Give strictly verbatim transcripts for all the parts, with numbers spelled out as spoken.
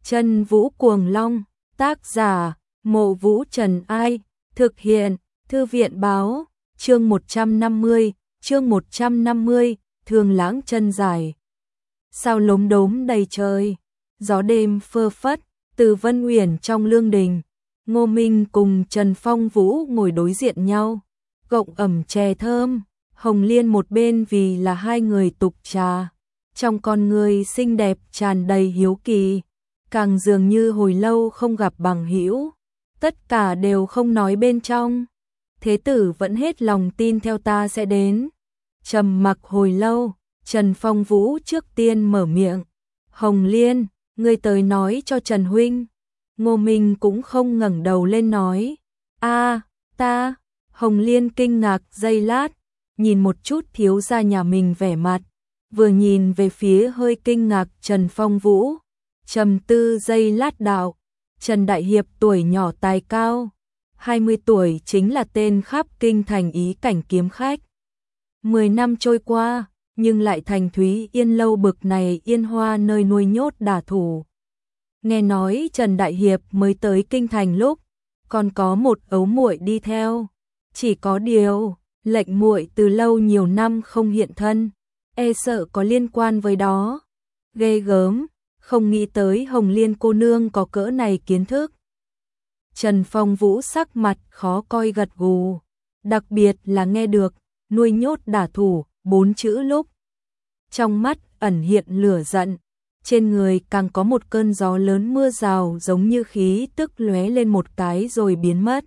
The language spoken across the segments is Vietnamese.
Chân Vũ Cuồng Long, tác giả, Mộ Vũ Trần Ai, thực hiện, Thư viện báo, chương một trăm năm mươi, chương một trăm năm mươi, Thường Lãng chân dài. Sao lốm đốm đầy trời, gió đêm phơ phất, từ Vân Uyển trong lương đình, Ngô Minh cùng Trần Phong Vũ ngồi đối diện nhau, gọng ẩm chè thơm, Hồng Liên một bên vì là hai người tục trà, trong con người xinh đẹp tràn đầy hiếu kỳ, càng dường như hồi lâu không gặp bằng hữu, tất cả đều không nói bên trong. Thế tử vẫn hết lòng tin theo ta sẽ đến. Trầm mặc hồi lâu, Trần Phong Vũ trước tiên mở miệng, Hồng Liên, ngươi tới nói cho Trần huynh. Ngô Minh cũng không ngẩng đầu lên nói, a ta. Hồng Liên kinh ngạc giây lát, nhìn một chút thiếu gia nhà mình vẻ mặt, vừa nhìn về phía hơi kinh ngạc Trần Phong Vũ, trầm tư giây lát đạo, Trần Đại Hiệp tuổi nhỏ tài cao, hai mươi tuổi chính là tên khắp kinh thành ý cảnh kiếm khách. Mười năm trôi qua, nhưng lại thành Thúy Yên lâu bực này yên hoa nơi nuôi nhốt đả thủ. Nghe nói Trần Đại Hiệp mới tới kinh thành lúc, còn có một ấu muội đi theo. Chỉ có điều, lệnh muội từ lâu nhiều năm không hiện thân, e sợ có liên quan với đó. Ghê gớm, không nghĩ tới Hồng Liên cô nương có cỡ này kiến thức. Trần Phong Vũ sắc mặt khó coi gật gù, đặc biệt là nghe được nuôi nhốt đả thủ bốn chữ lúc. Trong mắt ẩn hiện lửa giận, trên người càng có một cơn gió lớn mưa rào giống như khí tức lóe lên một cái rồi biến mất.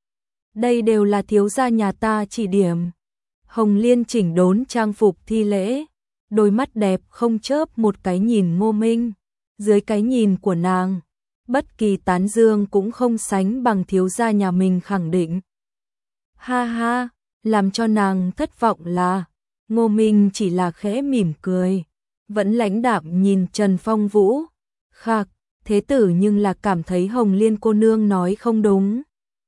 Đây đều là thiếu gia nhà ta chỉ điểm. Hồng Liên chỉnh đốn trang phục thi lễ, đôi mắt đẹp không chớp một cái nhìn Ngô Minh, dưới cái nhìn của nàng, bất kỳ tán dương cũng không sánh bằng thiếu gia nhà mình khẳng định. Ha ha, làm cho nàng thất vọng là, Ngô Minh chỉ là khẽ mỉm cười, vẫn lãnh đạm nhìn Trần Phong Vũ. Khạc, thế tử nhưng là cảm thấy Hồng Liên cô nương nói không đúng.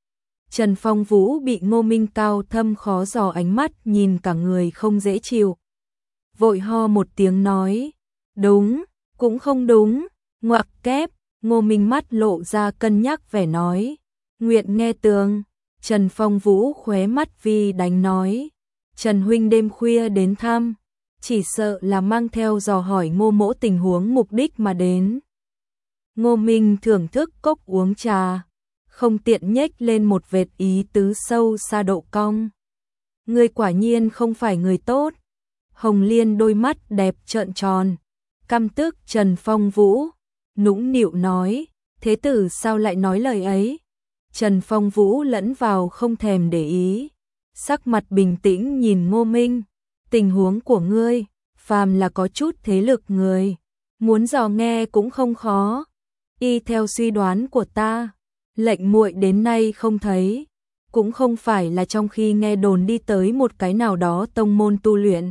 Trần Phong Vũ bị Ngô Minh cao thâm khó dò ánh mắt nhìn cả người không dễ chịu. Vội ho một tiếng nói, đúng, cũng không đúng, ngoặc kép. Ngô Minh mắt lộ ra cân nhắc vẻ nói, nguyện nghe tường. Trần Phong Vũ khóe mắt vi đánh nói, Trần huynh đêm khuya đến thăm, chỉ sợ là mang theo dò hỏi Ngô mỗ tình huống mục đích mà đến. Ngô Minh thưởng thức cốc uống trà, không tiện nhếch lên một vệt ý tứ sâu xa độ cong. Ngươi quả nhiên không phải người tốt. Hồng Liên đôi mắt đẹp trợn tròn, căm tức Trần Phong Vũ, nũng nịu nói, thế tử sao lại nói lời ấy? Trần Phong Vũ lẫn vào không thèm để ý, sắc mặt bình tĩnh nhìn Ngô Minh, tình huống của ngươi, phàm là có chút thế lực người, muốn dò nghe cũng không khó. Y theo suy đoán của ta, lệnh muội đến nay không thấy, cũng không phải là trong khi nghe đồn đi tới một cái nào đó tông môn tu luyện,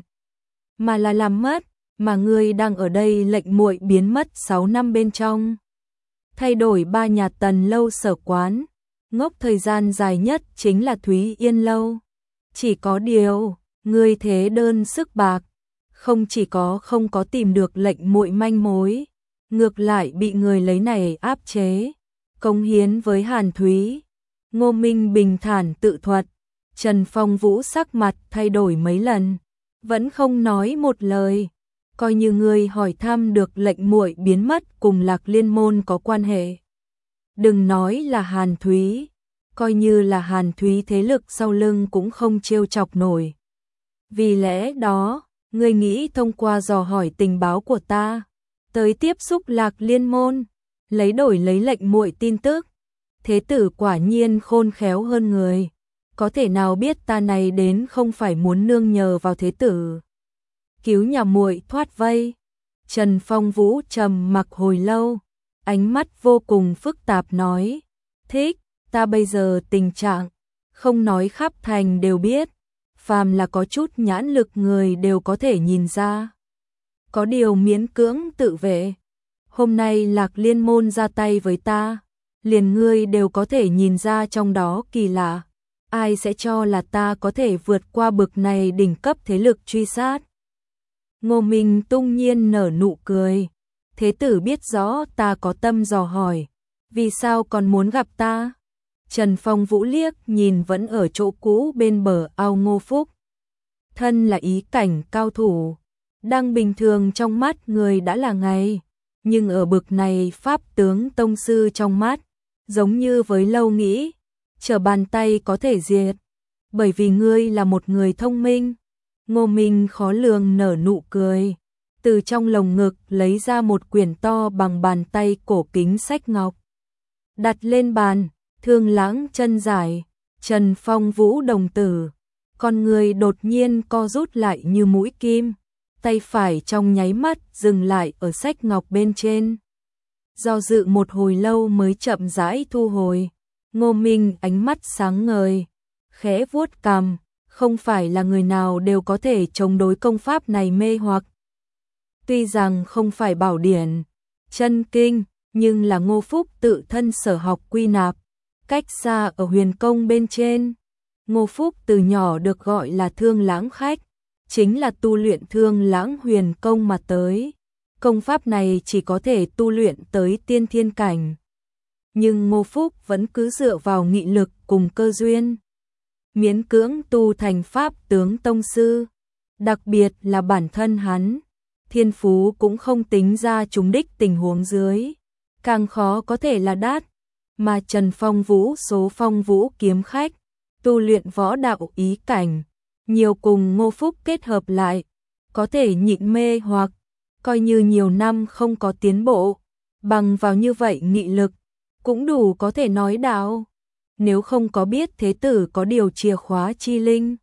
mà là làm mất, mà ngươi đang ở đây lệnh muội biến mất sáu năm bên trong. Thay đổi ba nhà Tần lâu sở quán, ngốc thời gian dài nhất chính là Thúy Yên lâu. Chỉ có điều, ngươi thế đơn sức bạc, không chỉ có không có tìm được lệnh muội manh mối, ngược lại bị người lấy này áp chế, cống hiến với Hàn Thúy. Ngô Minh bình thản tự thuật, Trần Phong Vũ sắc mặt thay đổi mấy lần, vẫn không nói một lời. Coi như ngươi hỏi thăm được lệnh muội biến mất cùng Lạc Liên môn có quan hệ. Đừng nói là Hàn Thúy, coi như là Hàn Thúy thế lực sau lưng cũng không trêu chọc nổi. Vì lẽ đó, ngươi nghĩ thông qua dò hỏi tình báo của ta, tới tiếp xúc Lạc Liên môn, lấy đổi lấy lệnh muội tin tức. Thế tử quả nhiên khôn khéo hơn người, có thể nào biết ta này đến không phải muốn nương nhờ vào thế tử cứu nhà muội thoát vây. Trần Phong Vũ trầm mặc hồi lâu, ánh mắt vô cùng phức tạp nói, thích, ta bây giờ tình trạng, không nói khắp thành đều biết, phàm là có chút nhãn lực người đều có thể nhìn ra. Có điều miễn cưỡng tự vệ, hôm nay Lạc Liên môn ra tay với ta, liền ngươi đều có thể nhìn ra trong đó kỳ lạ, ai sẽ cho là ta có thể vượt qua bực này đỉnh cấp thế lực truy sát. Ngô Minh tung nhiên nở nụ cười, Thế tử biết rõ ta có tâm dò hỏi, vì sao còn muốn gặp ta? Trần Phong Vũ liếc nhìn vẫn ở chỗ cũ bên bờ ao Ngô Phúc. Thân là ý cảnh cao thủ, đang bình thường trong mắt người đã là ngày, nhưng ở bực này pháp tướng tông sư trong mắt, giống như với lâu nghĩ, trở bàn tay có thể diệt, bởi vì ngươi là một người thông minh. Ngô Minh khó lường nở nụ cười, từ trong lồng ngực lấy ra một quyển to bằng bàn tay cổ kính sách ngọc, đặt lên bàn. Thương Lãng chân giải, Trần Phong Vũ đồng tử, con người đột nhiên co rút lại như mũi kim, tay phải trong nháy mắt dừng lại ở sách ngọc bên trên. Do dự một hồi lâu mới chậm rãi thu hồi. Ngô Minh ánh mắt sáng ngời, khẽ vuốt cằm, không phải là người nào đều có thể chống đối công pháp này mê hoặc. Tuy rằng không phải bảo điển, chân kinh, nhưng là Ngô Phúc tự thân sở học quy nạp, cách xa ở huyền công bên trên. Ngô Phúc từ nhỏ được gọi là Thương Lãng khách, chính là tu luyện Thương Lãng huyền công mà tới. Công pháp này chỉ có thể tu luyện tới tiên thiên cảnh. Nhưng Ngô Phúc vẫn cứ dựa vào nghị lực cùng cơ duyên, miễn cưỡng tu thành pháp tướng tông sư. Đặc biệt là bản thân hắn, thiên phú cũng không tính ra trúng đích tình huống dưới, càng khó có thể là đát. Mà Trần Phong Vũ số Phong Vũ kiếm khách, tu luyện võ đạo ý cảnh, nhiều cùng Ngô Phúc kết hợp lại, có thể nhịn mê hoặc, coi như nhiều năm không có tiến bộ, bằng vào như vậy nghị lực, cũng đủ có thể nói đạo. Nếu không có biết thế tử có điều chìa khóa chi linh,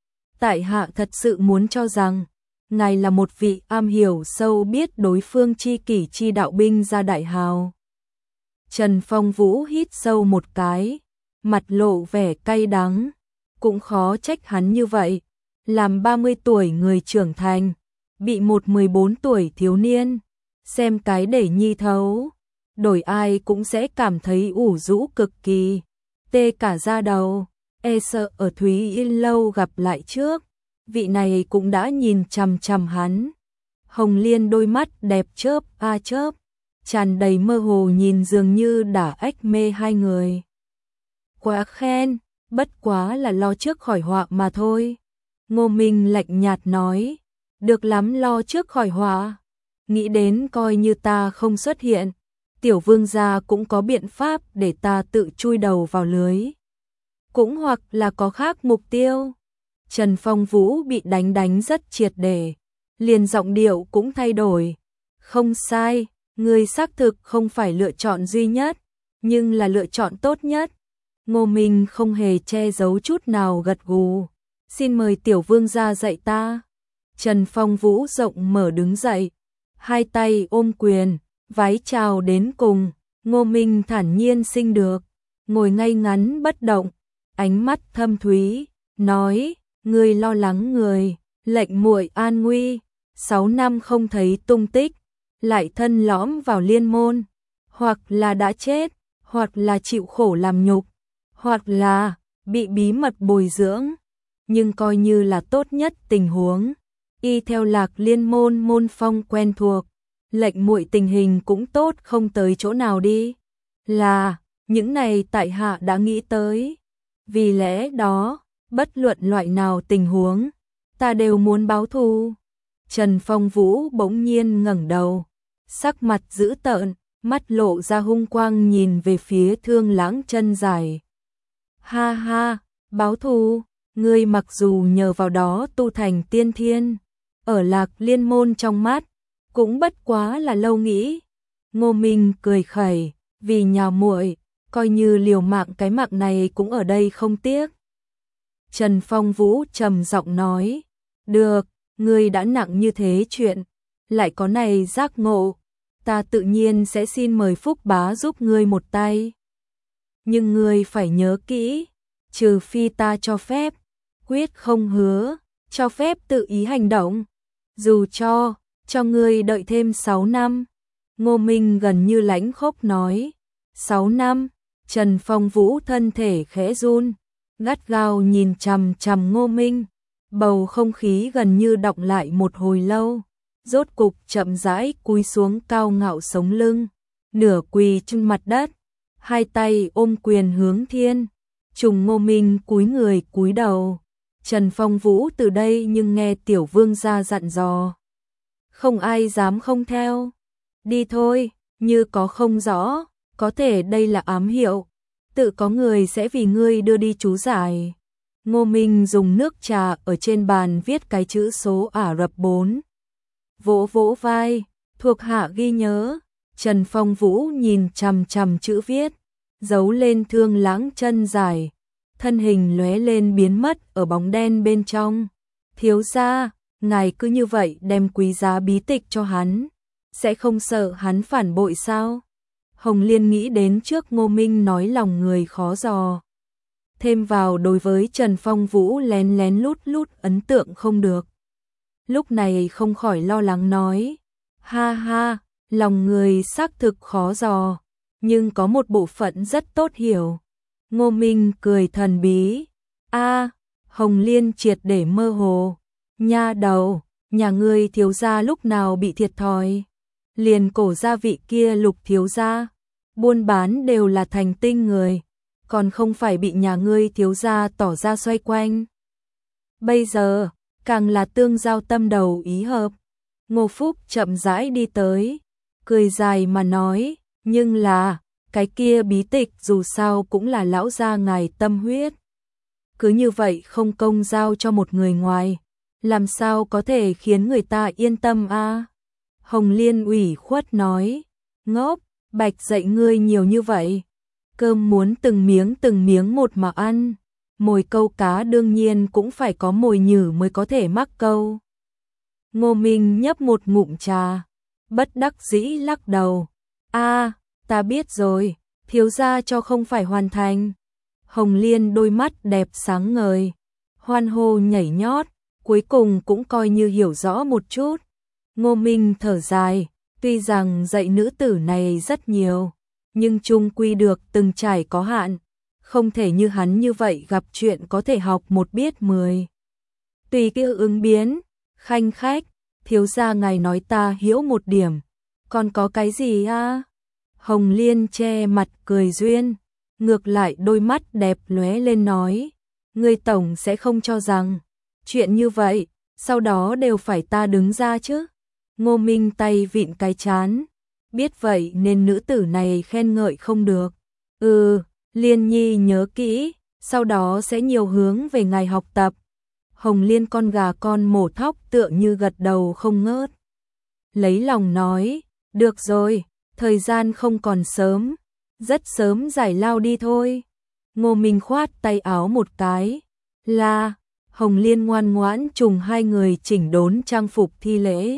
tại hạ thật sự muốn cho rằng, ngài là một vị am hiểu sâu biết đối phương chi kỷ chi đạo binh gia đại hào. Trần Phong Vũ hít sâu một cái, mặt lộ vẻ cay đắng, cũng khó trách hắn như vậy, làm ba mươi tuổi người trưởng thành, bị một mười bốn tuổi thiếu niên, xem cái để nhi thấu, đổi ai cũng sẽ cảm thấy ủ rũ cực kỳ, tê cả da đầu, e sợ ở Thúy Yên lâu gặp lại trước, vị này cũng đã nhìn chằm chằm hắn. Hồng Liên đôi mắt đẹp chớp a chớp, tràn đầy mơ hồ nhìn dường như đã ách mê hai người. Quá khen, bất quá là lo trước khỏi họa mà thôi. Ngô Minh lạnh nhạt nói, được lắm lo trước khỏi họa. Nghĩ đến coi như ta không xuất hiện, tiểu vương gia cũng có biện pháp để ta tự chui đầu vào lưới. Cũng hoặc là có khác mục tiêu. Trần Phong Vũ bị đánh đánh rất triệt để, liền giọng điệu cũng thay đổi. Không sai, người xác thực không phải lựa chọn duy nhất, nhưng là lựa chọn tốt nhất. Ngô Minh không hề che giấu chút nào gật gù. Xin mời tiểu vương gia dạy ta. Trần Phong Vũ rộng mở đứng dậy, hai tay ôm quyền, vái chào đến cùng. Ngô Minh thản nhiên sinh được, ngồi ngay ngắn bất động, ánh mắt thâm thúy, nói, người lo lắng người, lệnh muội an nguy, sáu năm không thấy tung tích, lại thân lõm vào liên môn, hoặc là đã chết, hoặc là chịu khổ làm nhục, hoặc là bị bí mật bồi dưỡng, nhưng coi như là tốt nhất tình huống, y theo Lạc Liên môn môn phong quen thuộc, lệnh muội tình hình cũng tốt không tới chỗ nào đi. Là, những này tại hạ đã nghĩ tới. Vì lẽ đó, bất luận loại nào tình huống, ta đều muốn báo thù. Trần Phong Vũ bỗng nhiên ngẩng đầu, sắc mặt dữ tợn, mắt lộ ra hung quang nhìn về phía Thương Lãng chân dài. Ha ha, báo thù, ngươi mặc dù nhờ vào đó tu thành tiên thiên, ở Lạc Liên môn trong mắt, cũng bất quá là lâu nghĩ. Ngô Minh cười khẩy, vì nhà muội, coi như liều mạng cái mạng này cũng ở đây không tiếc. Trần Phong Vũ trầm giọng nói, được, ngươi đã nặng như thế chuyện, lại có này giác ngộ, ta tự nhiên sẽ xin mời Phúc Bá giúp ngươi một tay. Nhưng ngươi phải nhớ kỹ, trừ phi ta cho phép, quyết không hứa, cho phép tự ý hành động, dù cho, cho ngươi đợi thêm sáu năm. Ngô Minh gần như lãnh khốc nói, sáu năm, Trần Phong Vũ thân thể khẽ run, gắt gao nhìn chằm chằm Ngô Minh, bầu không khí gần như đọng lại một hồi lâu. rốt cục chậm rãi cúi xuống cao ngạo sống lưng, nửa quỳ trên mặt đất, hai tay ôm quyền hướng thiên. Trùng Ngô Minh cúi người cúi đầu. Trần Phong Vũ từ đây nhưng nghe tiểu vương gia dặn dò, không ai dám không theo. Đi thôi, như có không rõ, có thể đây là ám hiệu, tự có người sẽ vì ngươi đưa đi chú giải. Ngô Minh dùng nước trà ở trên bàn viết cái chữ số Ả Rập bốn. Vỗ vỗ vai, thuộc hạ ghi nhớ. Trần Phong Vũ nhìn chằm chằm chữ viết, dấu lên Thương Lãng Chân Giải, thân hình lóe lên biến mất ở bóng đen bên trong. Thiếu gia, ngài cứ như vậy đem quý giá bí tịch cho hắn, sẽ không sợ hắn phản bội sao? Hồng Liên nghĩ đến trước Ngô Minh nói lòng người khó dò, thêm vào đối với Trần Phong Vũ lén lén lút lút ấn tượng không được. Lúc này không khỏi lo lắng nói, ha ha, lòng người xác thực khó dò, nhưng có một bộ phận rất tốt hiểu. Ngô Minh cười thần bí, a, Hồng Liên triệt để mơ hồ, nha đầu, nhà ngươi thiếu gia lúc nào bị thiệt thòi? Liền cổ gia vị kia Lục thiếu gia, buôn bán đều là thành tinh người, còn không phải bị nhà ngươi thiếu gia tỏ ra xoay quanh. Bây giờ, càng là tương giao tâm đầu ý hợp. Ngô Phúc chậm rãi đi tới, cười dài mà nói, nhưng là, cái kia bí tịch dù sao cũng là lão gia ngài tâm huyết. Cứ như vậy không công giao cho một người ngoài, làm sao có thể khiến người ta yên tâm a? Hồng Liên ủy khuất nói, ngốc, bạch dạy ngươi nhiều như vậy. Cơm muốn từng miếng từng miếng một mà ăn, mồi câu cá đương nhiên cũng phải có mồi nhử mới có thể mắc câu. Ngô Minh nhấp một ngụm trà, bất đắc dĩ lắc đầu, a, ta biết rồi, thiếu gia cho không phải hoàn thành. Hồng Liên đôi mắt đẹp sáng ngời, hoan hô nhảy nhót, cuối cùng cũng coi như hiểu rõ một chút. Ngô Minh thở dài, tuy rằng dạy nữ tử này rất nhiều, nhưng chung quy được từng trải có hạn, không thể như hắn như vậy gặp chuyện có thể học một biết mười. Tùy kia ứng biến, khanh khách, thiếu gia ngài nói ta hiểu một điểm, còn có cái gì a? Hồng Liên che mặt cười duyên, ngược lại đôi mắt đẹp lóe lên nói, ngươi tổng sẽ không cho rằng chuyện như vậy, sau đó đều phải ta đứng ra chứ? Ngô Minh tay vịn cái chán, biết vậy nên nữ tử này khen ngợi không được. Ừ, Liên Nhi nhớ kỹ, sau đó sẽ nhiều hướng về ngài học tập. Hồng Liên con gà con mổ thóc tựa như gật đầu không ngớt. Lấy lòng nói, được rồi, thời gian không còn sớm, rất sớm giải lao đi thôi. Ngô Minh khoát tay áo một cái, là, Hồng Liên ngoan ngoãn trùng hai người chỉnh đốn trang phục thi lễ.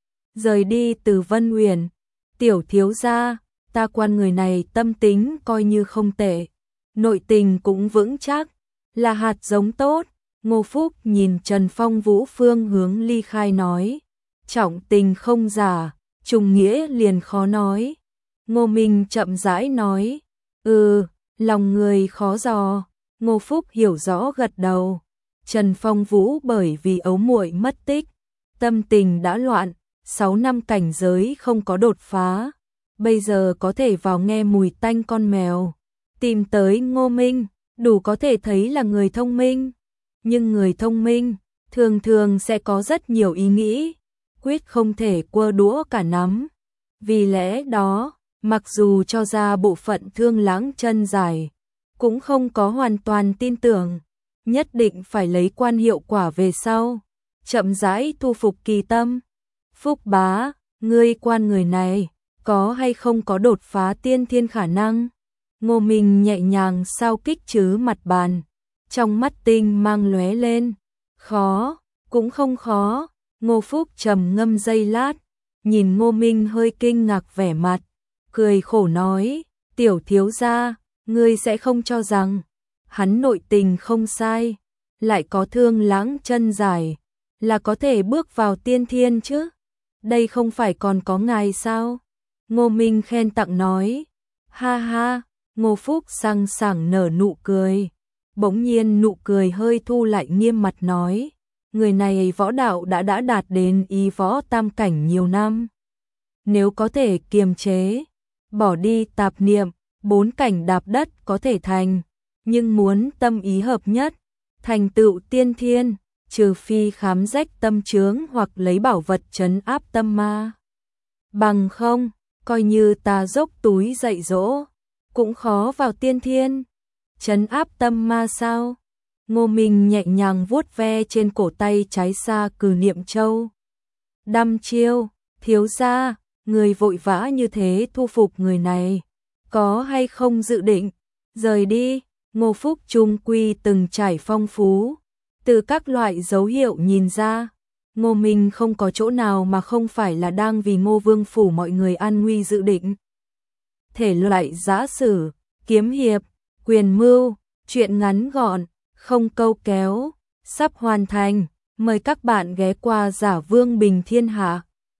Rời đi từ Vân Uyển, tiểu thiếu gia, ta quan người này tâm tính coi như không tệ, nội tình cũng vững chắc, là hạt giống tốt. Ngô Phúc nhìn Trần Phong Vũ phương hướng ly khai nói, trọng tình không giả, trùng nghĩa liền khó nói. Ngô Minh chậm rãi nói, ừ, lòng người khó dò. Ngô Phúc hiểu rõ gật đầu. Trần Phong Vũ bởi vì ấu muội mất tích, tâm tình đã loạn, sáu năm cảnh giới không có đột phá, bây giờ có thể vào nghe mùi tanh con mèo, tìm tới Ngô Minh, đủ có thể thấy là người thông minh. Nhưng người thông minh thường thường sẽ có rất nhiều ý nghĩ, quyết không thể quơ đũa cả nắm. Vì lẽ đó, mặc dù cho ra bộ phận Thương Lãng Chân Giải, cũng không có hoàn toàn tin tưởng, nhất định phải lấy quan hiệu quả về sau, chậm rãi thu phục kỳ tâm. Phúc bá, ngươi quan người này, có hay không có đột phá tiên thiên khả năng? Ngô Minh nhẹ nhàng sao kích chứ mặt bàn, trong mắt tinh mang lóe lên, khó, cũng không khó. Ngô Phúc trầm ngâm giây lát, nhìn Ngô Minh hơi kinh ngạc vẻ mặt, cười khổ nói, tiểu thiếu gia, ngươi sẽ không cho rằng hắn nội tình không sai, lại có Thương Lãng Chân Giải, là có thể bước vào tiên thiên chứ? Đây không phải còn có ngài sao? Ngô Minh khen tặng nói, ha ha. Ngô Phúc sang sảng nở nụ cười, bỗng nhiên nụ cười hơi thu lại, nghiêm mặt nói, người này võ đạo đã đã đạt đến y võ tam cảnh nhiều năm. Nếu có thể kiềm chế, bỏ đi tạp niệm, bốn cảnh đạp đất có thể thành, nhưng muốn tâm ý hợp nhất, thành tựu tiên thiên, trừ phi khám rách tâm chướng hoặc lấy bảo vật trấn áp tâm ma. Bằng không, coi như ta dốc túi dạy dỗ, cũng khó vào tiên thiên. Trấn áp tâm ma sao? Ngô Minh nhẹ nhàng vuốt ve trên cổ tay trái xa cử niệm châu. Đăm chiêu, thiếu gia, người vội vã như thế thu phục người này, có hay không dự định rời đi? Ngô Phúc trung quy từng trải phong phú, từ các loại dấu hiệu nhìn ra, Ngô Minh không có chỗ nào mà không phải là đang vì Ngô Vương phủ mọi người an nguy dự định. Thể loại giã sử, kiếm hiệp, quyền mưu, truyện ngắn gọn, không câu kéo, sắp hoàn thành, mời các bạn ghé qua Giả Vương Bình Thiên Hạ.